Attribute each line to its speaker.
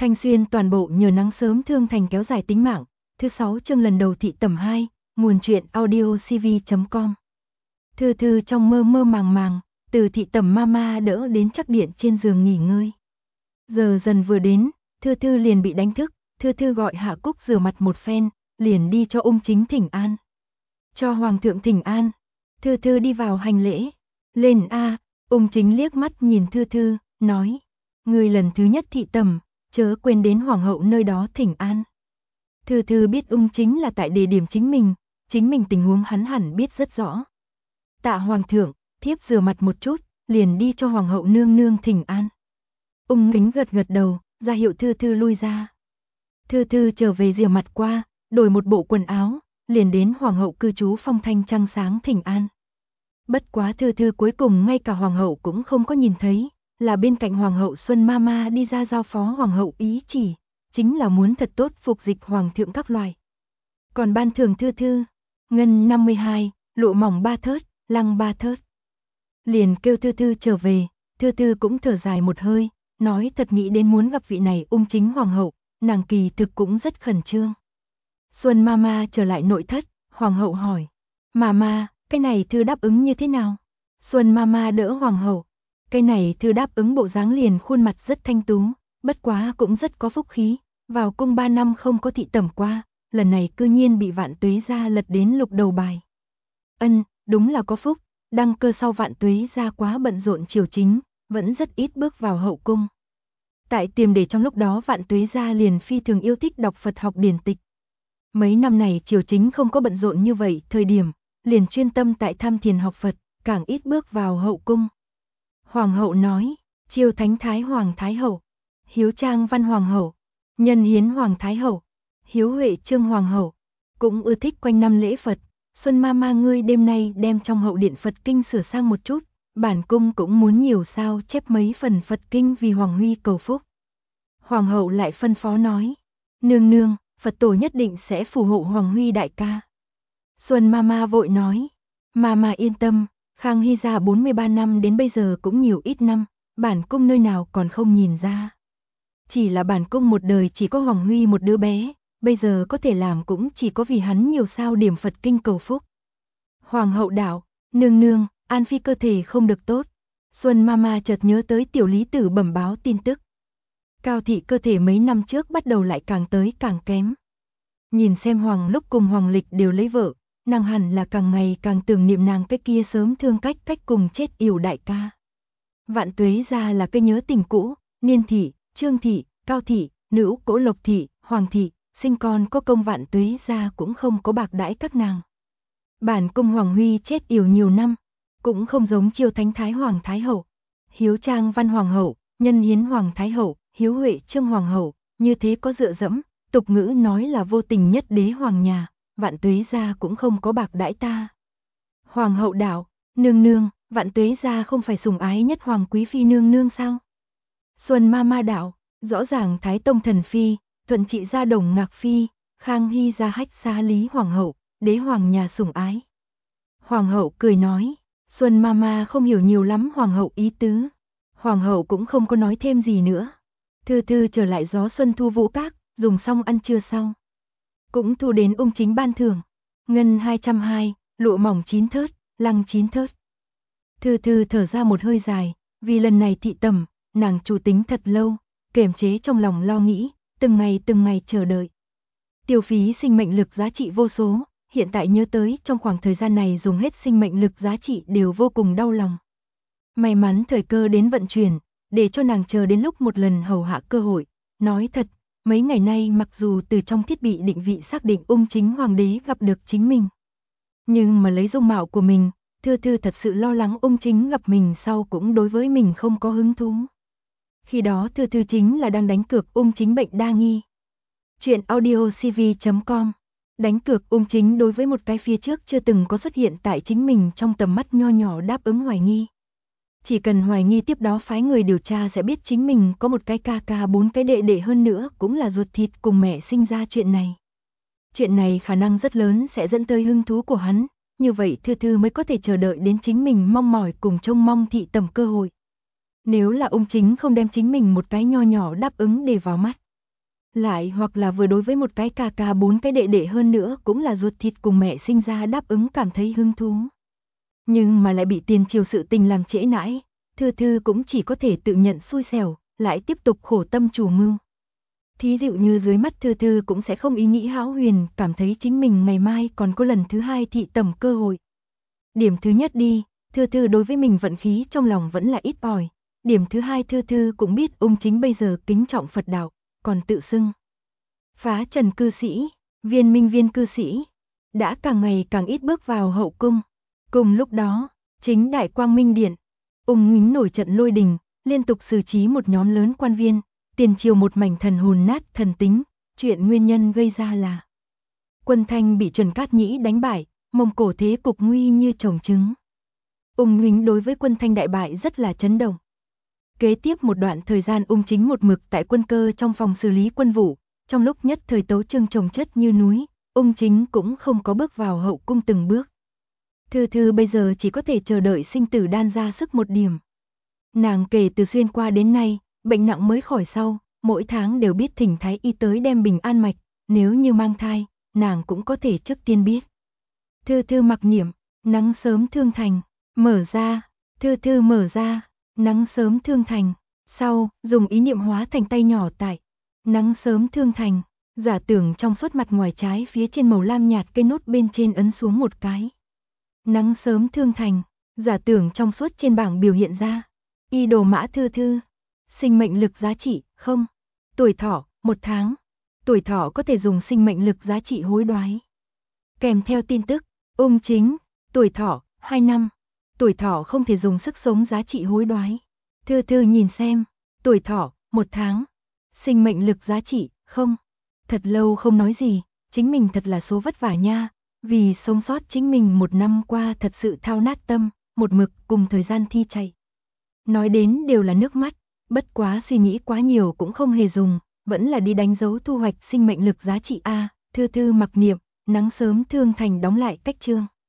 Speaker 1: Thanh Xuyên toàn bộ nhờ nắng sớm thương thành kéo dài tính mạng. Thứ 6 chương lần đầu thị tẩm 2, nguồn truyện audiocv.com. Thư Thư trong mơ mơ màng màng, từ thị tẩm mama đỡ đến chắc điện trên giường nghỉ ngơi. Giờ dần vừa đến, Thư Thư liền bị đánh thức, Thư Thư gọi Hạ Cúc rửa mặt một phen, liền đi cho Ung Chính thỉnh an. Cho Hoàng thượng thỉnh an. Thư Thư đi vào hành lễ. Lên a. Ung Chính liếc mắt nhìn Thư Thư, nói: "Ngươi lần thứ nhất thị tẩm, chớ quên đến hoàng hậu nơi đó thỉnh an." Thư Thư biết Ung Chính là tại đề điểm chính mình tình huống hắn hẳn biết rất rõ. Tạ hoàng thượng, thiếp rửa mặt một chút, liền đi cho hoàng hậu nương nương thỉnh an. Ung Chính gật gật đầu, ra hiệu Thư Thư lui ra. Thư Thư trở về rửa mặt qua, đổi một bộ quần áo, liền đến hoàng hậu cư trú phong thanh trăng sáng thỉnh an. Bất quá Thư Thư cuối cùng ngay cả hoàng hậu cũng không có nhìn thấy, là bên cạnh hoàng hậu Xuân Mama đi ra giao phó hoàng hậu ý chỉ, chính là muốn thật tốt phục dịch hoàng thượng các loài. Còn ban thưởng Thư Thư, ngân 52, lụa mỏng 3 thớt, lăng 3 thớt. Liền kêu Thư Thư trở về, Thư Thư cũng thở dài một hơi, nói thật nghĩ đến muốn gặp vị này Ung Chính hoàng hậu, nàng kỳ thực cũng rất khẩn trương. Xuân Mama trở lại nội thất, hoàng hậu hỏi: "Mama, cái này Thư đáp ứng như thế nào?" Xuân Mama đỡ hoàng hậu: "Cái này Thư đáp ứng bộ dáng liền khuôn mặt rất thanh tú, bất quá cũng rất có phúc khí, vào cung 3 năm không có thị tẩm qua, lần này cư nhiên bị Vạn Tuế gia lật đến lục đầu bài." Ân, đúng là có phúc, đăng cơ sau Vạn Tuế gia quá bận rộn triều chính, vẫn rất ít bước vào hậu cung. Tại Tiềm Đề trong lúc đó Vạn Tuế gia liền phi thường yêu thích đọc Phật học điển tịch. Mấy năm này triều chính không có bận rộn như vậy, thời điểm liền chuyên tâm tại tham thiền học Phật, càng ít bước vào hậu cung. Hoàng hậu nói: "Chiêu Thánh Thái Hoàng Thái hậu, Hiếu Trang Văn Hoàng hậu, Nhân Hiến Hoàng Thái hậu, Hiếu Huệ Trương Hoàng hậu, cũng ưa thích quanh năm lễ Phật. Xuân Mama ngươi đêm nay đem trong hậu điện Phật kinh sửa sang một chút, bản cung cũng muốn nhiều sao chép mấy phần Phật kinh vì Hoàng Huy cầu phúc." Hoàng hậu lại phân phó nói: "Nương nương, Phật tổ nhất định sẽ phù hộ Hoàng Huy đại ca." Xuân Mama vội nói: "Mama yên tâm, Khang Hy già 43 năm đến bây giờ cũng nhiều ít năm, bản cung nơi nào còn không nhìn ra. Chỉ là bản cung một đời chỉ có Hoàng Huy một đứa bé, bây giờ có thể làm cũng chỉ có vì hắn nhiều sao điểm Phật kinh cầu phúc." Hoàng hậu đạo: "Nương nương, An Phi cơ thể không được tốt." Xuân Mama chợt nhớ tới tiểu lý tử bẩm báo tin tức. Cao thị cơ thể mấy năm trước bắt đầu lại càng tới càng kém. Nhìn xem Hoàng Lúc cùng Hoàng Lịch đều lấy vợ, nàng hẳn là càng ngày càng tưởng niệm nàng cái kia sớm thương cách cùng chết yểu đại ca. Vạn Tuế gia là cái nhớ tình cũ, Niên thị, Trương thị, Cao thị, Nữ Cỗ Lộc thị, Hoàng thị, sinh con có công Vạn Tuế gia cũng không có bạc đãi các nàng. Bản cung Hoàng Huy chết yểu nhiều năm, cũng không giống Chiêu Thánh Thái Hoàng Thái hậu, Hiếu Trang Văn Hoàng hậu, Nhân Hiến Hoàng Thái hậu, Hiếu Huệ Trương Hoàng hậu, như thế có dựa dẫm, tục ngữ nói là vô tình nhất đế hoàng nhà, Vạn Tuế gia cũng không có bạc đãi ta." Hoàng hậu đạo: "Nương nương, Vạn Tuế gia không phải sủng ái nhất Hoàng quý phi nương nương sao?" Xuân Mama đạo: "Rõ ràng Thái Tông thần phi, Thuận trị gia Đồng Ngạc phi, Khang Hy gia Hách xá Lý hoàng hậu, đế hoàng nhà sủng ái." Hoàng hậu cười nói: "Xuân Mama không hiểu nhiều lắm hoàng hậu ý tứ." Hoàng hậu cũng không có nói thêm gì nữa. Thư Thư trở lại Gió Xuân Thu Vũ Các, dùng xong ăn trưa sau, cũng thu đến Ung Chính ban thưởng, ngân 202, lụa mỏng 9 thớt, lăng 9 thớt. Thư Thư thở ra một hơi dài, vì lần này thị tẩm, nàng chủ tính thật lâu, kiềm chế trong lòng lo nghĩ, từng ngày chờ đợi. Tiêu phí sinh mệnh lực giá trị vô số, hiện tại nhớ tới trong khoảng thời gian này dùng hết sinh mệnh lực giá trị đều vô cùng đau lòng. May mắn thời cơ đến vận chuyển, để cho nàng chờ đến lúc một lần hầu hạ cơ hội. Nói thật, mấy ngày nay mặc dù từ trong thiết bị định vị xác định Ung Chính hoàng đế gặp được chính mình, nhưng mà lấy dung mạo của mình, Thư Thư thật sự lo lắng Ung Chính gặp mình sau cũng đối với mình không có hứng thú. Khi đó Thư Thư chính là đang đánh cược Ung Chính bệnh đa nghi. Chuyện audiocv.com. Đánh cược Ung Chính đối với một cái phía trước chưa từng có xuất hiện tại chính mình trong tầm mắt nho nhỏ đáp ứng hoài nghi. Chỉ cần hoài nghi tiếp đó phái người điều tra sẽ biết chính mình có một cái ca ca 4 cái đệ đệ hơn nữa cũng là ruột thịt cùng mẹ sinh ra chuyện này. Chuyện này khả năng rất lớn sẽ dẫn tới hứng thú của hắn, như vậy Thư Thư mới có thể chờ đợi đến chính mình mong mỏi cùng trông mong thị tầm cơ hội. Nếu là Ung Chính không đem chính mình một cái nho nhỏ đáp ứng để vào mắt, Lại hoặc là vừa đối với một cái ca ca 4 cái đệ đệ hơn nữa cũng là ruột thịt cùng mẹ sinh ra đáp ứng cảm thấy hứng thú. Nhưng mà lại bị tiền triều sự tình làm trễ nãi, Thư Thư cũng chỉ có thể tự nhận xui xẻo, lại tiếp tục khổ tâm chủ mưu. Thí dụ như dưới mắt Thư Thư cũng sẽ không ý nghĩ hão huyền, cảm thấy chính mình ngày mai còn có lần thứ hai thị tẩm cơ hội. Điểm thứ nhất đi, Thư Thư đối với mình vận khí trong lòng vẫn là ít ỏi. Điểm thứ hai, Thư Thư cũng biết Ung Chính bây giờ kính trọng Phật đạo, còn tự xưng phá trần cư sĩ, viên minh viên cư sĩ, đã càng ngày càng ít bước vào hậu cung. Cùng lúc đó, chính Đại Quang Minh Điện, Ung Nính nổi trận lôi đình, liên tục xử trí một nhóm lớn quan viên, tiền triều một mảnh thần hồn nát thần tính, chuyện nguyên nhân gây ra là Quân Thanh bị Chuẩn Cát Nhĩ đánh bại, Mông Cổ thế cục nguy như trồng trứng. Ung Nính đối với Quân Thanh đại bại rất là chấn động. Kế tiếp một đoạn thời gian Ung Chính một mực tại quân cơ trong phòng xử lý quân vụ, trong lúc nhất thời tấu chương chồng chất như núi, Ung Chính cũng không có bước vào hậu cung từng bước. Thư Thư bây giờ chỉ có thể chờ đợi sinh tử đan ra sức một điểm. Nàng kể từ xuyên qua đến nay, bệnh nặng mới khỏi sau, mỗi tháng đều biết thỉnh thái y tới đem bình an mạch, nếu như mang thai, nàng cũng có thể trước tiên biết. Thư Thư mặc niệm, nắng sớm thương thành, mở ra, Thư Thư mở ra, nắng sớm thương thành, sau, dùng ý niệm hóa thành tay nhỏ tại nắng sớm thương thành, giả tưởng trong suốt mặt ngoài trái phía trên màu lam nhạt cây nốt bên trên ấn xuống một cái. Nắng sớm thương thành, giả tưởng trong suốt trên bảng biểu hiện ra. Y đồ mã Thư Thư, sinh mệnh lực giá trị, không. Tuổi thọ, 1 tháng. Tuổi thọ có thể dùng sinh mệnh lực giá trị hối đoái. Kèm theo tin tức, Ung Chính, tuổi thọ, 2 năm. Tuổi thọ không thể dùng sức sống giá trị hối đoái. Thư Thư nhìn xem, tuổi thọ, 1 tháng. Sinh mệnh lực giá trị, không. Thật lâu không nói gì, chính mình thật là số vất vả nha. Vì sống sót chính mình 1 năm qua thật sự thao nát tâm, một mực cùng thời gian thi chạy. Nói đến đều là nước mắt, bất quá suy nghĩ quá nhiều cũng không hề dùng, vẫn là đi đánh dấu thu hoạch sinh mệnh lực giá trị A. Thư Thư mặc niệm, nắng sớm thương thành đóng lại cách chương.